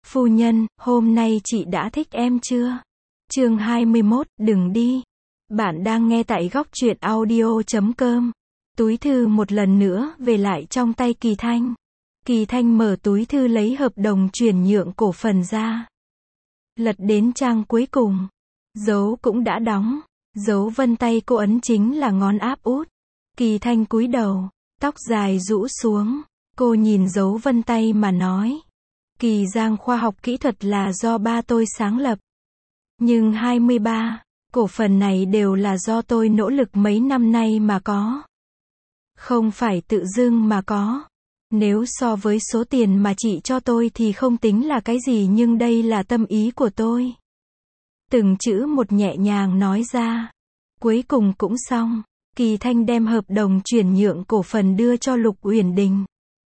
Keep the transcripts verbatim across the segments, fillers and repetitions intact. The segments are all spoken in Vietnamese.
Phu nhân, hôm nay chị đã thích em chưa? Chương hai mươi mốt, đừng đi. Bạn đang nghe tại góc truyện audio chấm com. Túi thư một lần nữa về lại trong tay Kỳ Thanh. Kỳ Thanh mở túi thư lấy hợp đồng chuyển nhượng cổ phần ra. Lật đến trang cuối cùng. Dấu cũng đã đóng. Dấu vân tay cô ấn chính là ngón áp út. Kỳ Thanh cúi đầu, tóc dài rũ xuống. Cô nhìn dấu vân tay mà nói. Kỳ Giang khoa học kỹ thuật là do ba tôi sáng lập. Nhưng hai mươi ba, cổ phần này đều là do tôi nỗ lực mấy năm nay mà có. Không phải tự dưng mà có. Nếu so với số tiền mà chị cho tôi thì không tính là cái gì, nhưng đây là tâm ý của tôi. Từng chữ một nhẹ nhàng nói ra. Cuối cùng cũng xong. Kỳ Thanh đem hợp đồng chuyển nhượng cổ phần đưa cho Lục Uyển Đình.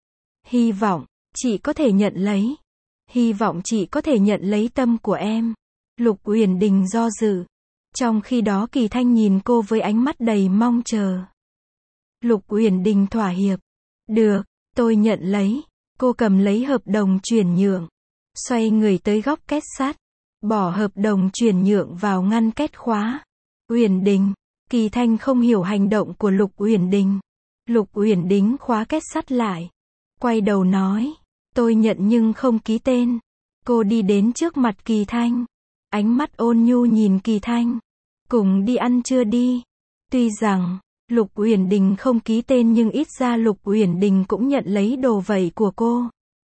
Hy vọng chị có thể nhận lấy. Hy vọng chị có thể nhận lấy tâm của em. Lục Uyển Đình do dự. Trong khi đó Kỳ Thanh nhìn cô với ánh mắt đầy mong chờ. Lục Uyển Đình thỏa hiệp. Được, tôi nhận lấy. Cô cầm lấy hợp đồng chuyển nhượng. Xoay người tới góc két sắt. Bỏ hợp đồng chuyển nhượng vào ngăn két khóa. Uyển Đình. Kỳ Thanh không hiểu hành động của Lục Uyển Đình. Lục Uyển Đình khóa két sắt lại. Quay đầu nói. Tôi nhận nhưng không ký tên. Cô đi đến trước mặt Kỳ Thanh. Ánh mắt ôn nhu nhìn Kỳ Thanh. Cùng đi ăn trưa đi. Tuy rằng Lục Uyển Đình không ký tên nhưng ít ra Lục Uyển Đình cũng nhận lấy đồ vẩy của cô.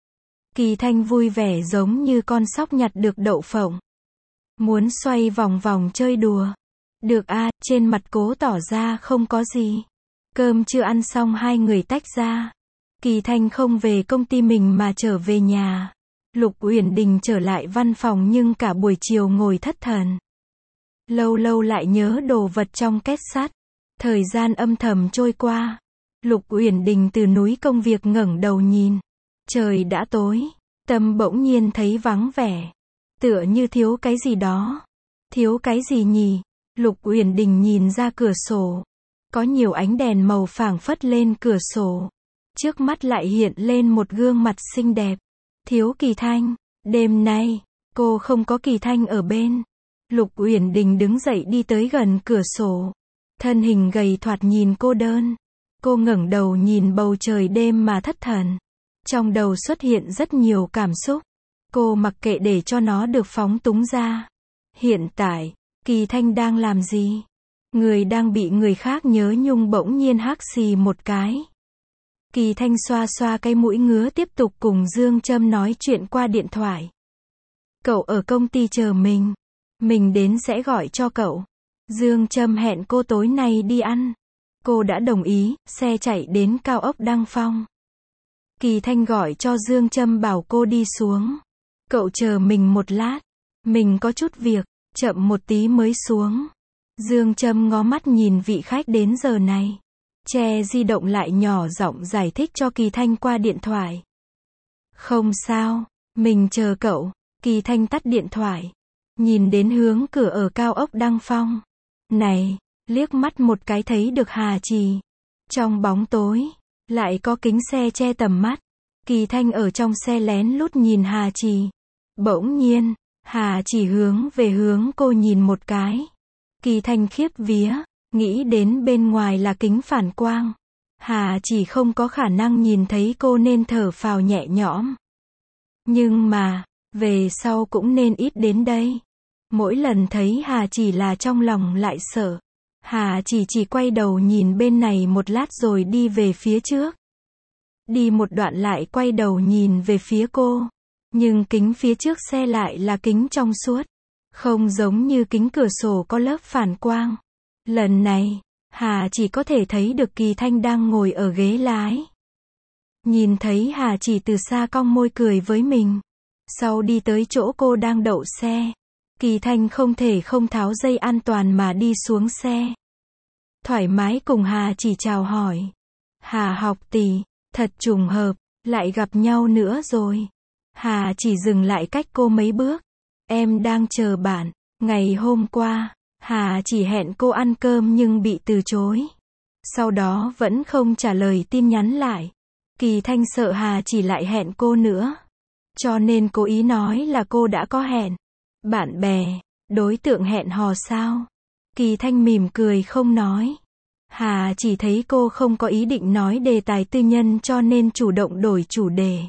Kỳ Thanh vui vẻ giống như con sóc nhặt được đậu phộng. Muốn xoay vòng vòng chơi đùa. Được a, trên mặt cố tỏ ra không có gì. Cơm chưa ăn xong hai người tách ra. Kỳ Thanh không về công ty mình mà trở về nhà. Lục Uyển Đình trở lại văn phòng nhưng cả buổi chiều ngồi thất thần. Lâu lâu lại nhớ đồ vật trong két sắt. Thời gian âm thầm trôi qua. Lục Uyển Đình từ núi công việc ngẩng đầu nhìn. Trời đã tối. Tâm bỗng nhiên thấy vắng vẻ. Tựa như thiếu cái gì đó. Thiếu cái gì nhỉ? Lục Uyển Đình nhìn ra cửa sổ. Có nhiều ánh đèn màu phảng phất lên cửa sổ. Trước mắt lại hiện lên một gương mặt xinh đẹp. Thiếu Kỳ Thanh. Đêm nay, cô không có Kỳ Thanh ở bên. Lục Uyển Đình đứng dậy đi tới gần cửa sổ. Thân hình gầy thoạt nhìn cô đơn. Cô ngẩng đầu nhìn bầu trời đêm mà thất thần. Trong đầu xuất hiện rất nhiều cảm xúc. Cô mặc kệ để cho nó được phóng túng ra. Hiện tại, Kỳ Thanh đang làm gì? Người đang bị người khác nhớ nhung bỗng nhiên hắc xì một cái. Kỳ Thanh xoa xoa cái mũi ngứa tiếp tục cùng Dương Trâm nói chuyện qua điện thoại. Cậu ở công ty chờ mình. Mình đến sẽ gọi cho cậu. Dương Trâm hẹn cô tối nay đi ăn. Cô đã đồng ý, xe chạy đến cao ốc Đăng Phong. Kỳ Thanh gọi cho Dương Trâm bảo cô đi xuống. Cậu chờ mình một lát. Mình có chút việc, chậm một tí mới xuống. Dương Trâm ngó mắt nhìn vị khách đến giờ này. Che di động lại nhỏ giọng giải thích cho Kỳ Thanh qua điện thoại. Không sao, mình chờ cậu. Kỳ Thanh tắt điện thoại. Nhìn đến hướng cửa ở cao ốc Đăng Phong. Này, liếc mắt một cái thấy được Hà Trì. Trong bóng tối, lại có kính xe che tầm mắt. Kỳ Thanh ở trong xe lén lút nhìn Hà Trì. Bỗng nhiên, Hà Trì hướng về hướng cô nhìn một cái. Kỳ Thanh khiếp vía. Nghĩ đến bên ngoài là kính phản quang. Hà chỉ không có khả năng nhìn thấy cô nên thở phào nhẹ nhõm. Nhưng mà, về sau cũng nên ít đến đây. Mỗi lần thấy Hà chỉ là trong lòng lại sợ. Hà chỉ chỉ quay đầu nhìn bên này một lát rồi đi về phía trước. Đi một đoạn lại quay đầu nhìn về phía cô. Nhưng kính phía trước xe lại là kính trong suốt. Không giống như kính cửa sổ có lớp phản quang. Lần này, Hà chỉ có thể thấy được Kỳ Thanh đang ngồi ở ghế lái. Nhìn thấy Hà chỉ từ xa cong môi cười với mình. Sau đi tới chỗ cô đang đậu xe. Kỳ Thanh không thể không tháo dây an toàn mà đi xuống xe. Thoải mái cùng Hà chỉ chào hỏi. Hà học tỷ, thật trùng hợp, lại gặp nhau nữa rồi. Hà chỉ dừng lại cách cô mấy bước. Em đang chờ bạn. Ngày hôm qua, Hà chỉ hẹn cô ăn cơm nhưng bị từ chối. Sau đó vẫn không trả lời tin nhắn lại. Kỳ Thanh sợ Hà chỉ lại hẹn cô nữa. Cho nên cố ý nói là cô đã có hẹn. Bạn bè, đối tượng hẹn hò sao? Kỳ Thanh mỉm cười không nói. Hà chỉ thấy cô không có ý định nói đề tài tư nhân cho nên chủ động đổi chủ đề.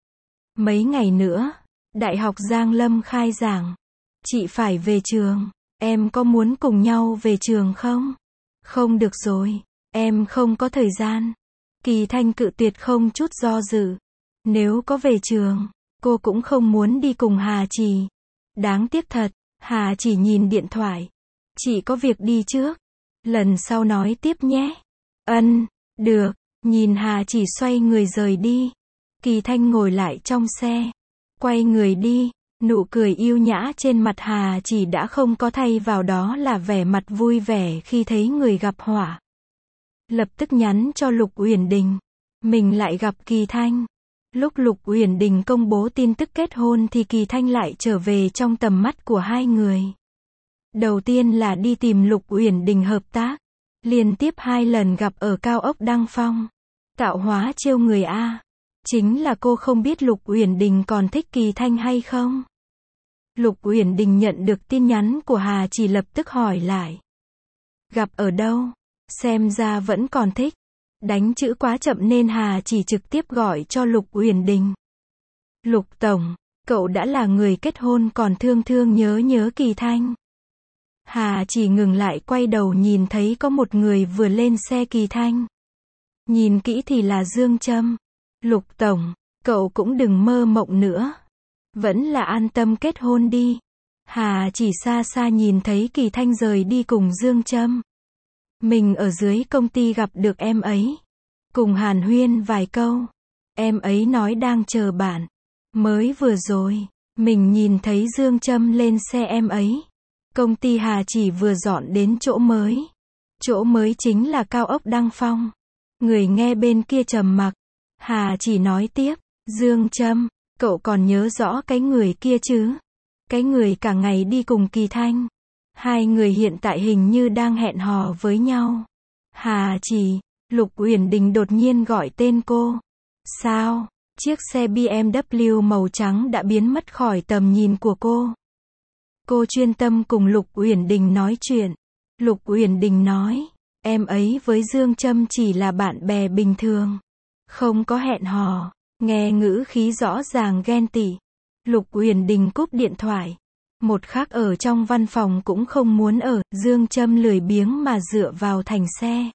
Mấy ngày nữa, Đại học Giang Lâm khai giảng. Chị phải về trường. Em có muốn cùng nhau về trường không? Không được rồi. Em không có thời gian. Kỳ Thanh cự tuyệt không chút do dự. Nếu có về trường, cô cũng không muốn đi cùng Hà Chỉ. Đáng tiếc thật, Hà Chỉ nhìn điện thoại. Chị có việc đi trước. Lần sau nói tiếp nhé. Ân, được. Nhìn Hà Chỉ xoay người rời đi. Kỳ Thanh ngồi lại trong xe. Quay người đi. Nụ cười yêu nhã trên mặt Hà Chỉ đã không có thay vào đó là vẻ mặt vui vẻ khi thấy người gặp họa. Lập tức nhắn cho Lục Uyển Đình. Mình lại gặp Kỳ Thanh. Lúc Lục Uyển Đình công bố tin tức kết hôn thì Kỳ Thanh lại trở về trong tầm mắt của hai người. Đầu tiên là đi tìm Lục Uyển Đình hợp tác. Liên tiếp hai lần gặp ở cao ốc Đăng Phong. Tạo hóa trêu người a. Chính là cô không biết Lục Uyển Đình còn thích Kỳ Thanh hay không. Lục Uyển Đình nhận được tin nhắn của Hà Chỉ lập tức hỏi lại. Gặp ở đâu? Xem ra vẫn còn thích. Đánh chữ quá chậm nên Hà Chỉ trực tiếp gọi cho Lục Uyển Đình. Lục Tổng, cậu đã là người kết hôn còn thương thương nhớ nhớ Kỳ Thanh. Hà Chỉ ngừng lại quay đầu nhìn thấy có một người vừa lên xe Kỳ Thanh. Nhìn kỹ thì là Dương Trâm. Lục Tổng, cậu cũng đừng mơ mộng nữa. Vẫn là an tâm kết hôn đi. Hà Chỉ xa xa nhìn thấy Kỳ Thanh rời đi cùng Dương Trâm. Mình ở dưới công ty gặp được em ấy. Cùng hàn huyên vài câu. Em ấy nói đang chờ bạn. Mới vừa rồi, mình nhìn thấy Dương Trâm lên xe em ấy. Công ty Hà Chỉ vừa dọn đến chỗ mới. Chỗ mới chính là cao ốc Đăng Phong. Người nghe bên kia trầm mặc. Hà Chỉ nói tiếp. Dương Trâm, cậu còn nhớ rõ cái người kia chứ? Cái người cả ngày đi cùng Kỳ Thanh. Hai người hiện tại hình như đang hẹn hò với nhau. Hà Chỉ, Lục Uyển Đình đột nhiên gọi tên cô. Sao? Chiếc xe bê em vê màu trắng đã biến mất khỏi tầm nhìn của cô. Cô chuyên tâm cùng Lục Uyển Đình nói chuyện. Lục Uyển Đình nói, em ấy với Dương Trâm chỉ là bạn bè bình thường. Không có hẹn hò. Nghe ngữ khí rõ ràng ghen tị. Lục Uyển Đình cúp điện thoại. Một khắc ở trong văn phòng cũng không muốn ở. Dương Trâm lười biếng mà dựa vào thành xe.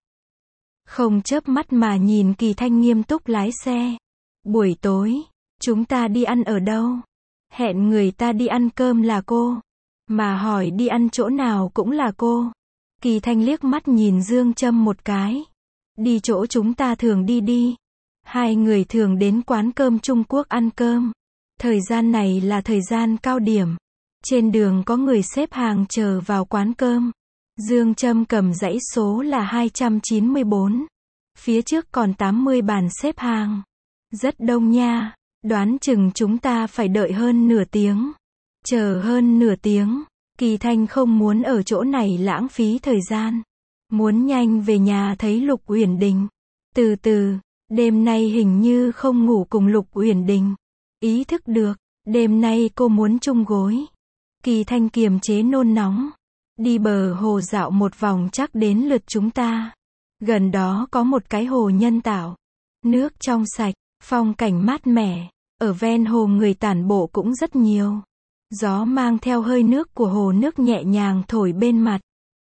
Không chớp mắt mà nhìn Kỳ Thanh nghiêm túc lái xe. Buổi tối, chúng ta đi ăn ở đâu? Hẹn người ta đi ăn cơm là cô. Mà hỏi đi ăn chỗ nào cũng là cô. Kỳ Thanh liếc mắt nhìn Dương Trâm một cái. Đi chỗ chúng ta thường đi đi. Hai người thường đến quán cơm Trung Quốc ăn cơm. Thời gian này là thời gian cao điểm. Trên đường có người xếp hàng chờ vào quán cơm. Dương Trâm cầm dãy số là hai trăm chín mươi bốn. Phía trước còn tám mươi bàn xếp hàng. Rất đông nha. Đoán chừng chúng ta phải đợi hơn nửa tiếng. Chờ hơn nửa tiếng. Kỳ Thanh không muốn ở chỗ này lãng phí thời gian. Muốn nhanh về nhà thấy Lục Uyển Đình. Từ từ, đêm nay hình như không ngủ cùng Lục Uyển Đình. Ý thức được, đêm nay cô muốn chung gối. Kỳ Thanh kiềm chế nôn nóng. Đi bờ hồ dạo một vòng chắc đến lượt chúng ta. Gần đó có một cái hồ nhân tạo. Nước trong sạch, phong cảnh mát mẻ. Ở ven hồ người tản bộ cũng rất nhiều. Gió mang theo hơi nước của hồ nước nhẹ nhàng thổi bên mặt.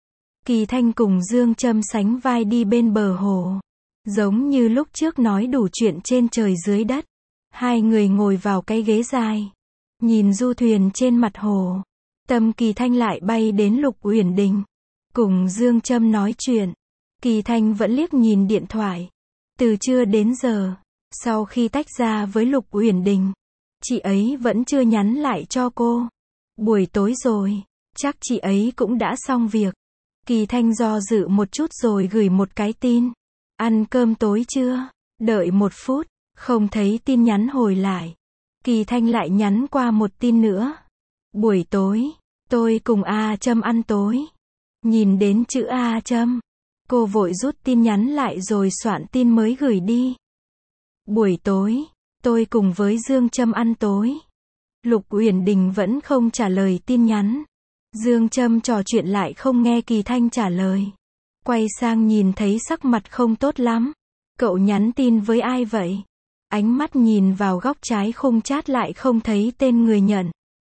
Kỳ Thanh cùng Dương Trâm sánh vai đi bên bờ hồ. Giống như lúc trước nói đủ chuyện trên trời dưới đất. Hai người ngồi vào cái ghế dài. Nhìn du thuyền trên mặt hồ. Tâm Kỳ Thanh lại bay đến Lục Uyển Đình. Cùng Dương Trâm nói chuyện. Kỳ Thanh vẫn liếc nhìn điện thoại. Từ trưa đến giờ. Sau khi tách ra với Lục Uyển Đình. Chị ấy vẫn chưa nhắn lại cho cô. Buổi tối rồi. Chắc chị ấy cũng đã xong việc. Kỳ Thanh do dự một chút rồi gửi một cái tin. Ăn cơm tối chưa? Đợi một phút. Không thấy tin nhắn hồi lại. Kỳ Thanh lại nhắn qua một tin nữa. Buổi tối. Tôi cùng A Trâm ăn tối. Nhìn đến chữ A Trâm. Cô vội rút tin nhắn lại rồi soạn tin mới gửi đi. Buổi tối. Tôi cùng với Dương Trâm ăn tối. Lục Uyển Đình vẫn không trả lời tin nhắn. Dương Trâm trò chuyện lại không nghe Kỳ Thanh trả lời. Quay sang nhìn thấy sắc mặt không tốt lắm. Cậu nhắn tin với ai vậy? Ánh mắt nhìn vào góc trái khung chat lại không thấy tên người nhận.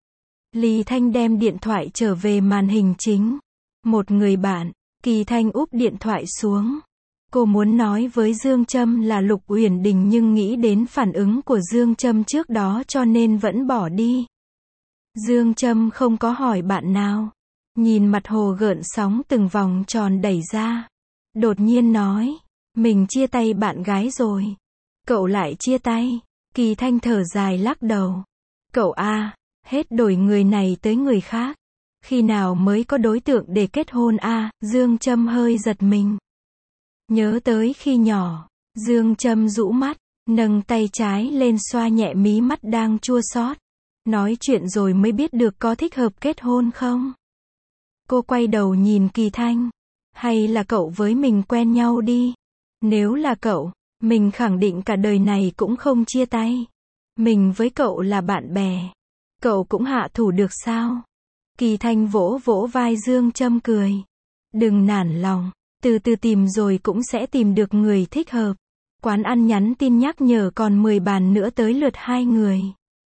Lý Thanh đem điện thoại trở về màn hình chính. Một người bạn. Kỳ Thanh úp điện thoại xuống. Cô muốn nói với Dương Trâm là Lục Uyển Đình nhưng nghĩ đến phản ứng của Dương Trâm trước đó cho nên vẫn bỏ đi. Dương Trâm không có hỏi bạn nào. Nhìn mặt hồ gợn sóng từng vòng tròn đẩy ra. Đột nhiên nói. Mình chia tay bạn gái rồi. Cậu lại chia tay. Kỳ Thanh thở dài lắc đầu. Cậu a, hết đổi người này tới người khác. Khi nào mới có đối tượng để kết hôn a? Dương Trâm hơi giật mình. Nhớ tới khi nhỏ. Dương Trâm rũ mắt. Nâng tay trái lên xoa nhẹ mí mắt đang chua xót. Nói chuyện rồi mới biết được có thích hợp kết hôn không? Cô quay đầu nhìn Kỳ Thanh. Hay là cậu với mình quen nhau đi. Nếu là cậu, mình khẳng định cả đời này cũng không chia tay. Mình với cậu là bạn bè. Cậu cũng hạ thủ được sao? Kỳ Thanh vỗ vỗ vai Dương Trâm cười. Đừng nản lòng, từ từ tìm rồi cũng sẽ tìm được người thích hợp. Quán ăn nhắn tin nhắc nhở còn mười bàn nữa tới lượt hai người.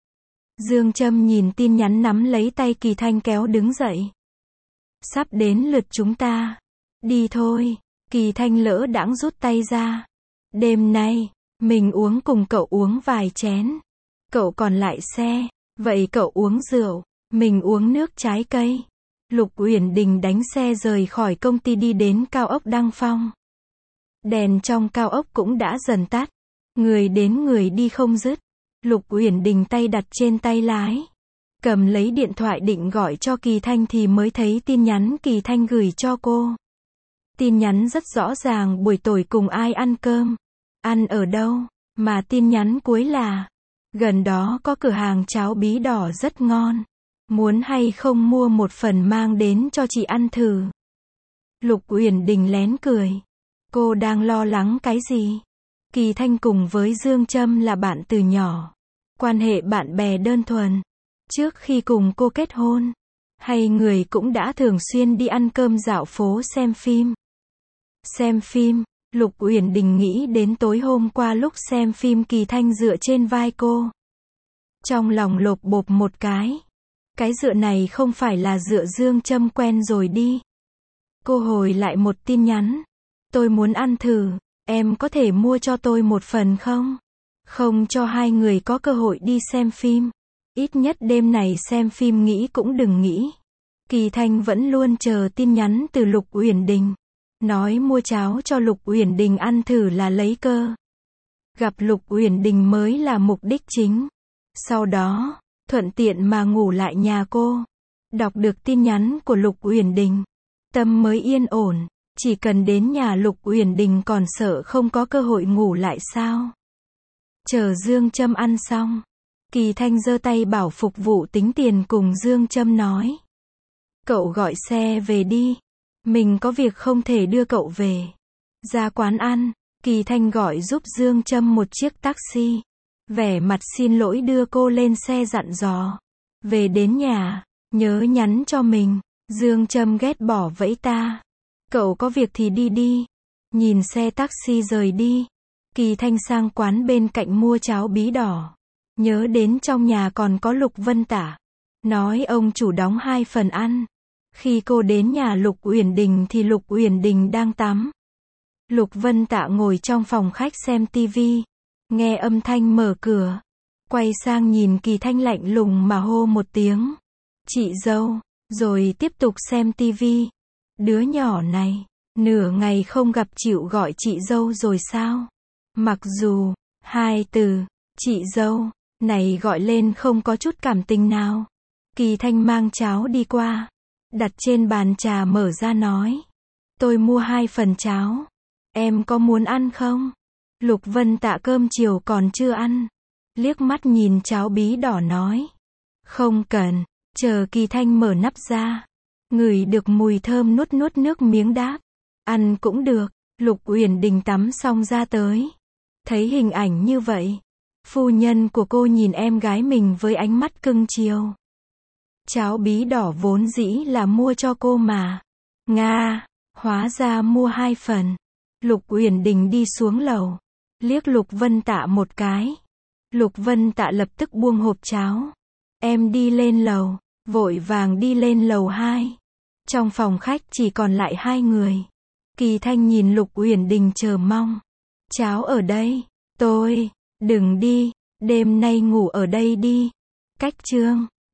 Dương Trâm nhìn tin nhắn nắm lấy tay Kỳ Thanh kéo đứng dậy. Sắp đến lượt chúng ta. Đi thôi. Kỳ Thanh lỡ đãng rút tay ra. Đêm nay, mình uống cùng cậu uống vài chén. Cậu còn lại xe. Vậy cậu uống rượu, mình uống nước trái cây. Lục Uyển Đình đánh xe rời khỏi công ty đi đến cao ốc Đăng Phong. Đèn trong cao ốc cũng đã dần tắt. Người đến người đi không dứt. Lục Uyển Đình tay đặt trên tay lái. Cầm lấy điện thoại định gọi cho Kỳ Thanh thì mới thấy tin nhắn Kỳ Thanh gửi cho cô. Tin nhắn rất rõ ràng buổi tối cùng ai ăn cơm. Ăn ở đâu? Mà tin nhắn cuối là. Gần đó có cửa hàng cháo bí đỏ rất ngon. Muốn hay không mua một phần mang đến cho chị ăn thử. Lục Uyển Đình lén cười. Cô đang lo lắng cái gì? Kỳ Thanh cùng với Dương Trâm là bạn từ nhỏ. Quan hệ bạn bè đơn thuần. Trước khi cùng cô kết hôn, hai người cũng đã thường xuyên đi ăn cơm dạo phố xem phim. Xem phim, Lục Uyển Đình nghĩ đến tối hôm qua lúc xem phim Kỳ Thanh dựa trên vai cô. Trong lòng lộp bộp một cái. Cái dựa này không phải là dựa Dương Trâm quen rồi đi. Cô hồi lại một tin nhắn. Tôi muốn ăn thử, em có thể mua cho tôi một phần không? Không cho hai người có cơ hội đi xem phim. Ít nhất đêm này xem phim nghĩ cũng đừng nghĩ. Kỳ Thanh vẫn luôn chờ tin nhắn từ Lục Uyển Đình. Nói mua cháo cho Lục Uyển Đình ăn thử là lấy cơ. Gặp Lục Uyển Đình mới là mục đích chính. Sau đó, thuận tiện mà ngủ lại nhà cô. Đọc được tin nhắn của Lục Uyển Đình. Tâm mới yên ổn. Chỉ cần đến nhà Lục Uyển Đình còn sợ không có cơ hội ngủ lại sao? Chờ Dương Trâm ăn xong. Kỳ Thanh giơ tay bảo phục vụ tính tiền cùng Dương Trâm nói. Cậu gọi xe về đi. Mình có việc không thể đưa cậu về. Ra quán ăn, Kỳ Thanh gọi giúp Dương Trâm một chiếc taxi. Vẻ mặt xin lỗi đưa cô lên xe dặn dò. Về đến nhà, nhớ nhắn cho mình. Dương Trâm ghét bỏ vẫy ta. Cậu có việc thì đi đi. Nhìn xe taxi rời đi. Kỳ Thanh sang quán bên cạnh mua cháo bí đỏ. Nhớ đến trong nhà còn có Lục Vân Tả. Nói ông chủ đóng hai phần ăn. Khi cô đến nhà Lục Uyển Đình thì Lục Uyển Đình đang tắm. Lục Vân Tạ ngồi trong phòng khách xem tivi. Nghe âm thanh mở cửa. Quay sang nhìn Kỳ Thanh lạnh lùng mà hô một tiếng. Chị dâu. Rồi tiếp tục xem tivi. Đứa nhỏ này. Nửa ngày không gặp chịu gọi chị dâu rồi sao? Mặc dù. Hai từ. Chị dâu. Này gọi lên không có chút cảm tình nào. Kỳ Thanh mang cháo đi qua. Đặt trên bàn trà mở ra nói. Tôi mua hai phần cháo. Em có muốn ăn không? Lục Vân Tạ cơm chiều còn chưa ăn. Liếc mắt nhìn cháo bí đỏ nói. Không cần. Chờ Kỳ Thanh mở nắp ra. Ngửi được mùi thơm nuốt nuốt nước miếng đáp. Ăn cũng được. Lục Uyển Đình tắm xong ra tới. Thấy hình ảnh như vậy. Phu nhân của cô nhìn em gái mình với ánh mắt cưng chiều. Cháo bí đỏ vốn dĩ là mua cho cô mà. Nga, hóa ra mua hai phần. Lục Uyển Đình đi xuống lầu, liếc Lục Vân Tạ một cái. Lục Vân Tạ lập tức buông hộp cháo. Em đi lên lầu, vội vàng đi lên lầu hai. Trong phòng khách chỉ còn lại hai người. Kỳ Thanh nhìn Lục Uyển Đình chờ mong. Cháo ở đây, tôi, đừng đi, đêm nay ngủ ở đây đi. Cách chương